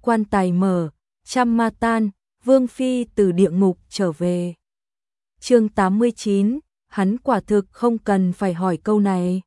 quan tài mở, trăm ma tan, Vương Phi từ địa ngục trở về. Chương 89, hắn quả thực không cần phải hỏi câu này.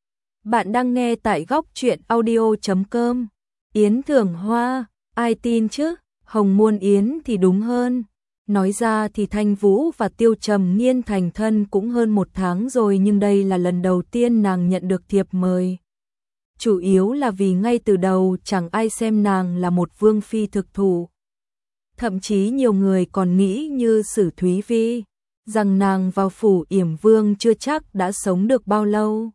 Bạn đang nghe tại góc truyện audio.com. Yến Thưởng Hoa, ai tin chứ, Hồng Muôn Yến thì đúng hơn. Nói ra thì Thanh Vũ và Tiêu Trầm Nghiên thành thân cũng hơn 1 tháng rồi, nhưng đây là lần đầu tiên nàng nhận được thiệp mời. Chủ yếu là vì ngay từ đầu chẳng ai xem nàng là một vương phi thực thụ. Thậm chí nhiều người còn nghĩ như Sử Thúy Vi, rằng nàng vào phủ Yểm Vương chưa chắc đã sống được bao lâu.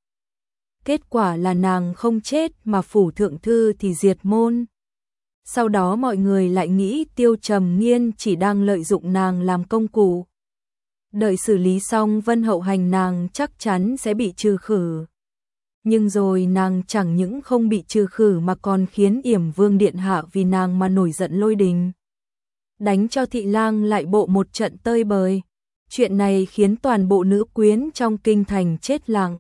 Kết quả là nàng không chết mà phủ thượng thư thì diệt môn. Sau đó mọi người lại nghĩ Tiêu Trầm Nghiên chỉ đang lợi dụng nàng làm công cụ. Đợi xử lý xong Vân Hậu Hành nàng chắc chắn sẽ bị trừ khử. Nhưng rồi nàng chẳng những không bị trừ khử mà còn khiến Yểm Vương điện hạ vì nàng mà nổi giận lôi đình. Đánh cho thị lang lại bộ một trận tơi bời. Chuyện này khiến toàn bộ nữ quyến trong kinh thành chết lặng.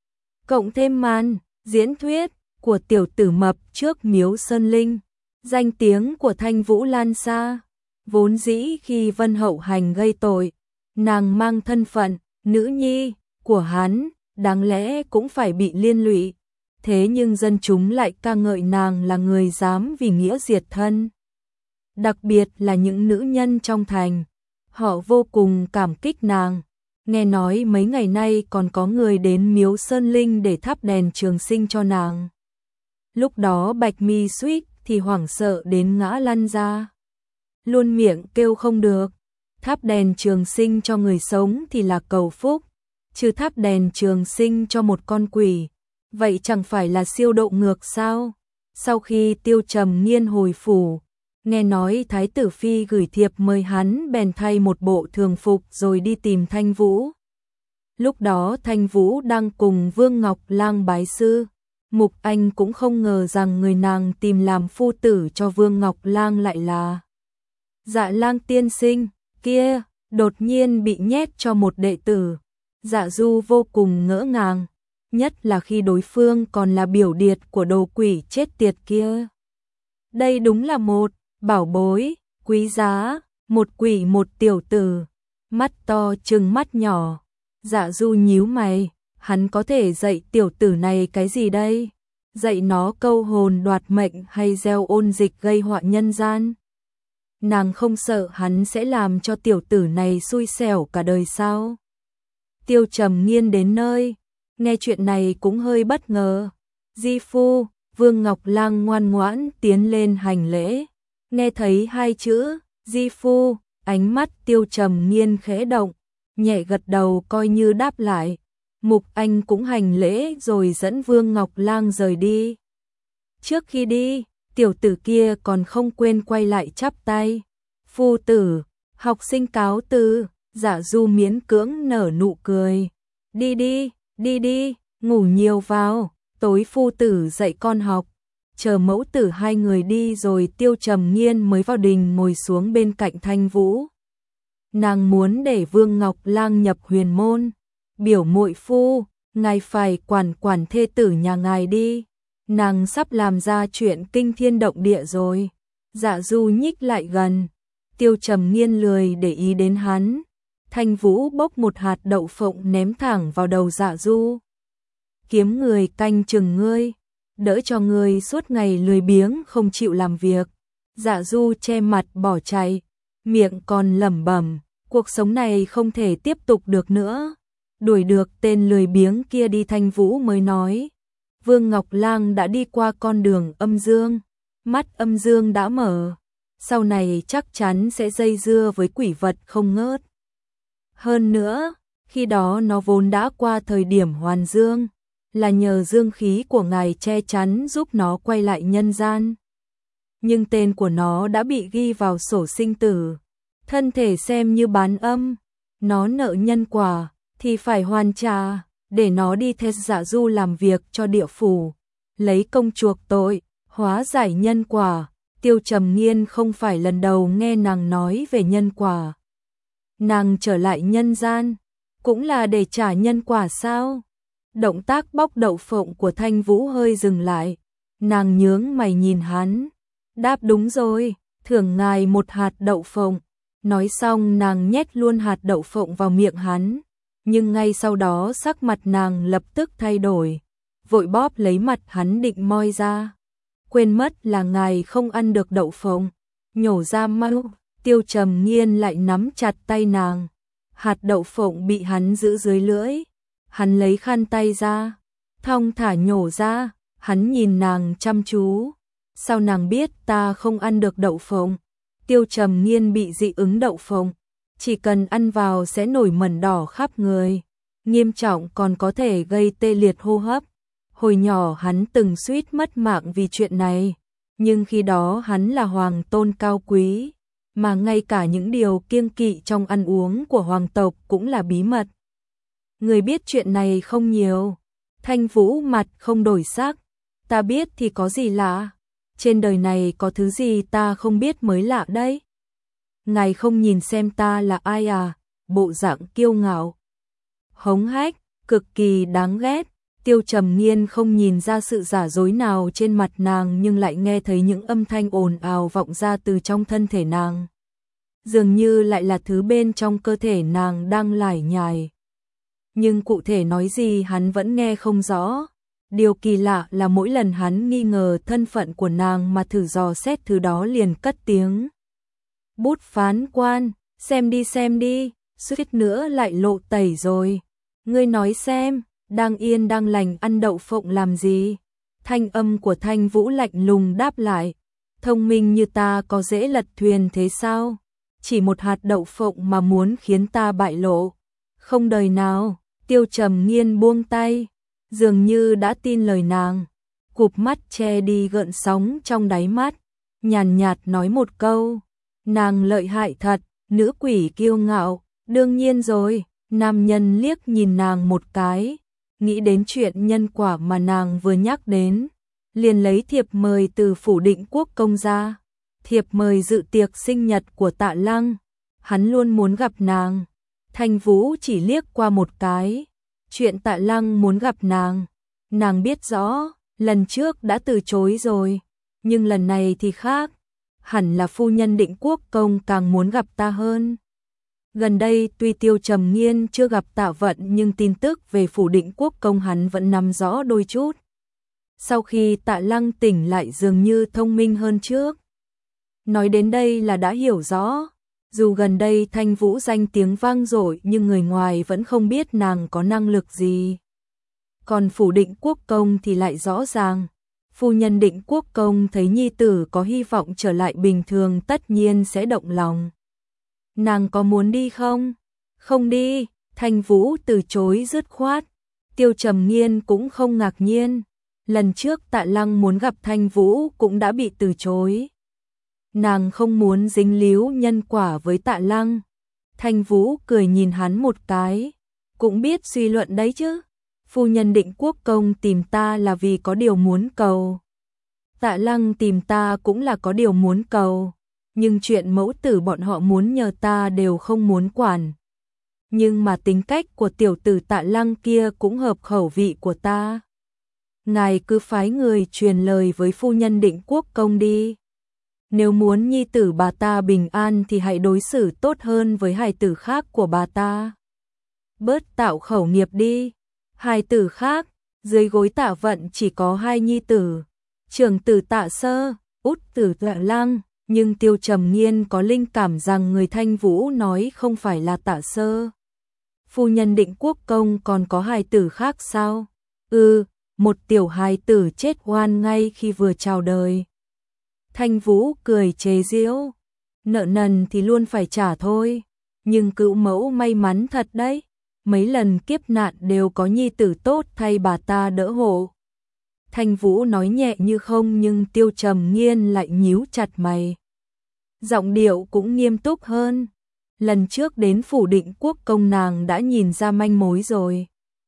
Cộng thêm màn diễn thuyết của tiểu tử mập trước miếu Sơn Linh, danh tiếng của Thanh Vũ lan xa. Vốn dĩ khi Vân Hậu Hành gây tội, nàng mang thân phận nữ nhi của hắn, đáng lẽ cũng phải bị liên lụy. Thế nhưng dân chúng lại ca ngợi nàng là người dám vì nghĩa diệt thân. Đặc biệt là những nữ nhân trong thành, họ vô cùng cảm kích nàng. Nghe nói mấy ngày nay còn có người đến miếu Sơn Linh để thắp đèn trường sinh cho nàng. Lúc đó Bạch Mi suýt thì hoảng sợ đến ngã lăn ra. Luôn miệng kêu không được. Thắp đèn trường sinh cho người sống thì là cầu phúc, chứ thắp đèn trường sinh cho một con quỷ, vậy chẳng phải là siêu độ ngược sao? Sau khi Tiêu Trầm Nghiên hồi phủ, nghe nói Thái tử Phi gửi thiệp mời hắn, bèn thay một bộ thường phục rồi đi tìm Thanh Vũ. Lúc đó Thanh Vũ đang cùng Vương Ngọc Lang bái sư. Mục Anh cũng không ngờ rằng người nàng tìm làm phu tử cho Vương Ngọc Lang lại là Dạ Lang tiên sinh kia, đột nhiên bị nhét cho một đệ tử. Dạ Du vô cùng ngỡ ngàng, nhất là khi đối phương còn là biểu điệt của đồ quỷ chết tiệt kia. Đây đúng là một bảo bối quý giá, một quỷ một tiểu tử, mắt to trừng mắt nhỏ. Dạ Du nhíu mày, hắn có thể dạy tiểu tử này cái gì đây? Dạy nó câu hồn đoạt mệnh hay gieo ôn dịch gây họa nhân gian? Nàng không sợ hắn sẽ làm cho tiểu tử này xui xẻo cả đời sao? Tiêu Trầm Nghiên đến nơi, nghe chuyện này cũng hơi bất ngờ. Di phu, Vương Ngọc Lang ngoan ngoãn tiến lên hành lễ. Nghe thấy 2 chữ Di phu, ánh mắt Tiêu Trầm Nghiên khẽ động, nhẹ gật đầu coi như đáp lại. Mục Anh cũng hành lễ rồi dẫn Vương Ngọc Lang rời đi. Trước khi đi, tiểu tử kia còn không quên quay lại chắp tay. Phu tử, học sinh cáo từ. Dạ Du miễn cưỡng nở nụ cười. Đi đi, đi đi, ngủ nhiều vào, tối phu tử dạy con học. Chờ mẫu tử 2 người đi rồi Tiêu Trầm Nghiên mới vào đình ngồi xuống bên cạnh Thanh Vũ. Nàng muốn để Vương Ngọc Lang nhập huyền môn. Biểu muội phu, ngài phải quản thê tử nhà ngài đi. Nàng sắp làm ra chuyện kinh thiên động địa rồi. Dạ Du nhích lại gần. Tiêu Trầm Nghiên lười để ý đến hắn. Thanh Vũ bốc một hạt đậu phộng ném thẳng vào đầu Dạ Du. Kiếm người canh chừng ngươi, đỡ cho ngươi suốt ngày lười biếng không chịu làm việc. Dạ Du che mặt bỏ chạy, miệng còn lẩm bẩm, cuộc sống này không thể tiếp tục được nữa. Đuổi được tên lười biếng kia đi. Thanh Vũ mới nói, Vương Ngọc Lang đã đi qua con đường âm dương, mắt âm dương đã mở, sau này chắc chắn sẽ dây dưa với quỷ vật không ngớt. Hơn nữa, khi đó nó vốn đã qua thời điểm hoàn dương, là nhờ dương khí của ngài che chắn giúp nó quay lại nhân gian. Nhưng tên của nó đã bị ghi vào sổ sinh tử, thân thể xem như bán âm, nó nợ nhân quả thì phải hoàn trả, để nó đi theo Dạ Du làm việc cho địa phủ, lấy công chuộc tội, hóa giải nhân quả. Tiêu Trầm Nghiên không phải lần đầu nghe nàng nói về nhân quả. Nàng trở lại nhân gian, cũng là để trả nhân quả sao? Động tác bóc đậu phộng của Thanh Vũ hơi dừng lại, nàng nhướng mày nhìn hắn. Đáp đúng rồi, thưởng ngài một hạt đậu phộng. Nói xong nàng nhét luôn hạt đậu phộng vào miệng hắn, nhưng ngay sau đó sắc mặt nàng lập tức thay đổi, vội bóp lấy mặt hắn định moi ra. Quên mất là ngài không ăn được đậu phộng, nhổ ra mau. Tiêu Trầm Nghiên lại nắm chặt tay nàng, hạt đậu phộng bị hắn giữ dưới lưỡi, hắn lấy khăn tay ra, thong thả nhổ ra, hắn nhìn nàng chăm chú. Sao nàng biết ta không ăn được đậu phộng? Tiêu Trầm Nghiên bị dị ứng đậu phộng, chỉ cần ăn vào sẽ nổi mẩn đỏ khắp người, nghiêm trọng còn có thể gây tê liệt hô hấp. Hồi nhỏ hắn từng suýt mất mạng vì chuyện này, nhưng khi đó hắn là hoàng tôn cao quý, mà ngay cả những điều kiêng kỵ trong ăn uống của hoàng tộc cũng là bí mật. Người biết chuyện này không nhiều. Thanh Vũ mặt không đổi sắc, ta biết thì có gì lạ, trên đời này có thứ gì ta không biết mới lạ đấy. Ngài không nhìn xem ta là ai à? Bộ dạng kiêu ngạo, hống hách, cực kỳ đáng ghét. Tiêu Trầm Nghiên không nhìn ra sự giả dối nào trên mặt nàng, nhưng lại nghe thấy những âm thanh ồn ào vọng ra từ trong thân thể nàng. Dường như lại là thứ bên trong cơ thể nàng đang lải nhải. Nhưng cụ thể nói gì hắn vẫn nghe không rõ. Điều kỳ lạ là mỗi lần hắn nghi ngờ thân phận của nàng mà thử dò xét thứ đó liền cất tiếng. Bút phán quan, xem đi, suýt nữa lại lộ tẩy rồi. Ngươi nói xem, đang yên đang lành ăn đậu phộng làm gì? Thanh âm của Thanh Vũ lạnh lùng đáp lại. Thông minh như ta có dễ lật thuyền thế sao? Chỉ một hạt đậu phộng mà muốn khiến ta bại lộ. Không đời nào. Tiêu Trầm Nghiên buông tay, dường như đã tin lời nàng, cụp mắt che đi gợn sóng trong đáy mắt, nhàn nhạt nói một câu, nàng lợi hại thật, nữ quỷ kiêu ngạo. Đương nhiên rồi. Nam nhân liếc nhìn nàng một cái, nghĩ đến chuyện nhân quả mà nàng vừa nhắc đến, liền lấy thiệp mời từ phủ Định Quốc công ra, thiệp mời dự tiệc sinh nhật của Tạ Lăng. Hắn luôn muốn gặp nàng. Thanh Vũ chỉ liếc qua một cái, chuyện Tạ Lăng muốn gặp nàng biết rõ, lần trước đã từ chối rồi, nhưng lần này thì khác, hẳn là phu nhân Định Quốc công càng muốn gặp ta hơn. Gần đây tuy Tiêu Trầm Nghiên chưa gặp Tạ Vận, nhưng tin tức về phủ Định Quốc công hắn vẫn nắm rõ đôi chút. Sau khi Tạ Lăng tỉnh lại dường như thông minh hơn trước. Nói đến đây là đã hiểu rõ. Dù gần đây Thanh Vũ danh tiếng vang dội, nhưng người ngoài vẫn không biết nàng có năng lực gì. Còn phủ Định Quốc công thì lại rõ ràng. Phu nhân Định Quốc công thấy nhi tử có hy vọng trở lại bình thường tất nhiên sẽ động lòng. Nàng có muốn đi không? Không đi. Thanh Vũ từ chối dứt khoát. Tiêu Trầm Nghiên cũng không ngạc nhiên. Lần trước Tạ Lăng muốn gặp Thanh Vũ cũng đã bị từ chối. Nàng không muốn dính líu nhân quả với Tạ Lăng. Thanh Vũ cười nhìn hắn một cái, cũng biết suy luận đấy chứ. Phu nhân Định Quốc công tìm ta là vì có điều muốn cầu. Tạ Lăng tìm ta cũng là có điều muốn cầu, nhưng chuyện mẫu tử bọn họ muốn nhờ ta đều không muốn quản. Nhưng mà tính cách của tiểu tử Tạ Lăng kia cũng hợp khẩu vị của ta. Ngài cứ phái người truyền lời với phu nhân Định Quốc công đi. Nếu muốn nhi tử bà ta bình an thì hãy đối xử tốt hơn với hài tử khác của bà ta. Bớt tạo khẩu nghiệp đi. Hài tử khác, dưới gối Tạ Vận chỉ có 2 nhi tử. Trưởng tử Tạ Sơ, út tử Tạ Lăng, nhưng Tiêu Trầm Nghiên có linh cảm rằng người Thanh Vũ nói không phải là Tạ Sơ. Phu nhân Định Quốc công còn có hài tử khác sao? Một tiểu hài tử chết oan ngay khi vừa chào đời. Thanh Vũ cười chế giễu, nợ nần thì luôn phải trả thôi, nhưng cữu mẫu may mắn thật đấy, mấy lần kiếp nạn đều có nhi tử tốt thay bà ta đỡ hộ. Thanh Vũ nói nhẹ như không, nhưng Tiêu Trầm Nghiên lại nhíu chặt mày. Giọng điệu cũng nghiêm túc hơn. Lần trước đến phủ Định Quốc công nàng đã nhìn ra manh mối rồi.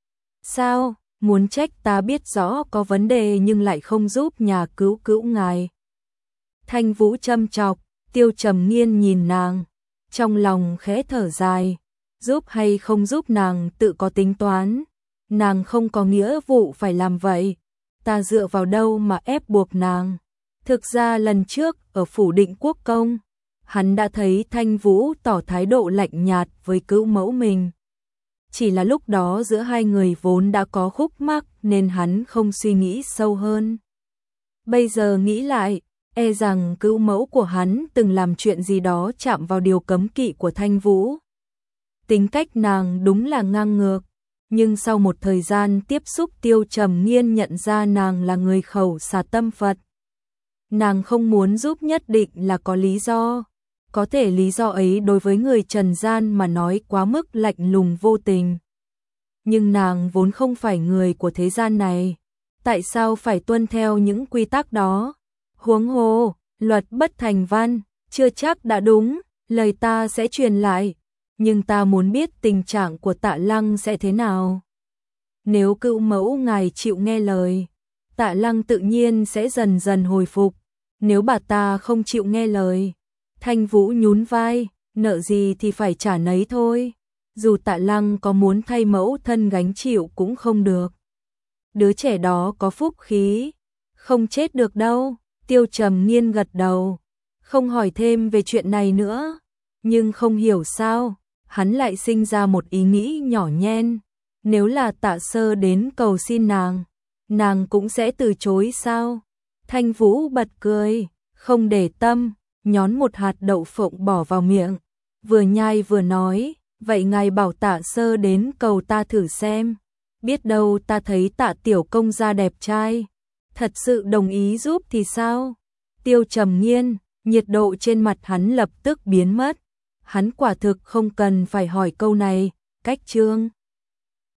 Sao, muốn trách ta biết rõ có vấn đề nhưng lại không giúp nhà cứu cữu ngài? Thanh Vũ châm chọc. Tiêu Trầm Nghiên nhìn nàng, trong lòng khẽ thở dài. Giúp hay không giúp nàng tự có tính toán, nàng không có nghĩa vụ phải làm vậy. Ta dựa vào đâu mà ép buộc nàng? Thực ra lần trước ở phủ Định Quốc công, hắn đã thấy Thanh Vũ tỏ thái độ lạnh nhạt với cữu mẫu mình. Chỉ là lúc đó giữa hai người vốn đã có khúc mắc nên hắn không suy nghĩ sâu hơn. Bây giờ nghĩ lại, e rằng cữu mẫu của hắn từng làm chuyện gì đó chạm vào điều cấm kỵ của Thanh Vũ. Tính cách nàng đúng là ngang ngược, nhưng sau một thời gian tiếp xúc Tiêu Trầm Nghiên nhận ra nàng là người khẩu xà tâm Phật. Nàng không muốn giúp nhất định là có lý do. Có thể lý do ấy đối với người trần gian mà nói quá mức lạnh lùng vô tình. Nhưng nàng vốn không phải người của thế gian này. Tại sao phải tuân theo những quy tắc đó? Huống hồ, luật bất thành văn, chưa chắc đã đúng, lời ta sẽ truyền lại. Nhưng ta muốn biết tình trạng của Tạ Lăng sẽ thế nào. Nếu cữu mẫu ngài chịu nghe lời, Tạ Lăng tự nhiên sẽ dần dần hồi phục. Nếu bà ta không chịu nghe lời, Thanh Vũ nhún vai, nợ gì thì phải trả nấy thôi. Dù Tạ Lăng có muốn thay mẫu thân gánh chịu cũng không được. Đứa trẻ đó có phúc khí, không chết được đâu. Tiêu Trầm Nghiên gật đầu, không hỏi thêm về chuyện này nữa. Nhưng không hiểu sao, hắn lại sinh ra một ý nghĩ nhỏ nhen. Nếu là Tạ Sơ đến cầu xin nàng cũng sẽ từ chối sao? Thanh Vũ bật cười, không để tâm, nhón một hạt đậu phộng bỏ vào miệng, vừa nhai vừa nói, vậy ngài bảo Tạ Sơ đến cầu ta thử xem, biết đâu ta thấy Tạ tiểu công gia đẹp trai, thật sự đồng ý giúp thì sao? Tiêu Trầm Nghiên, nhiệt độ trên mặt hắn lập tức biến mất, hắn quả thực không cần phải hỏi câu này, cách chương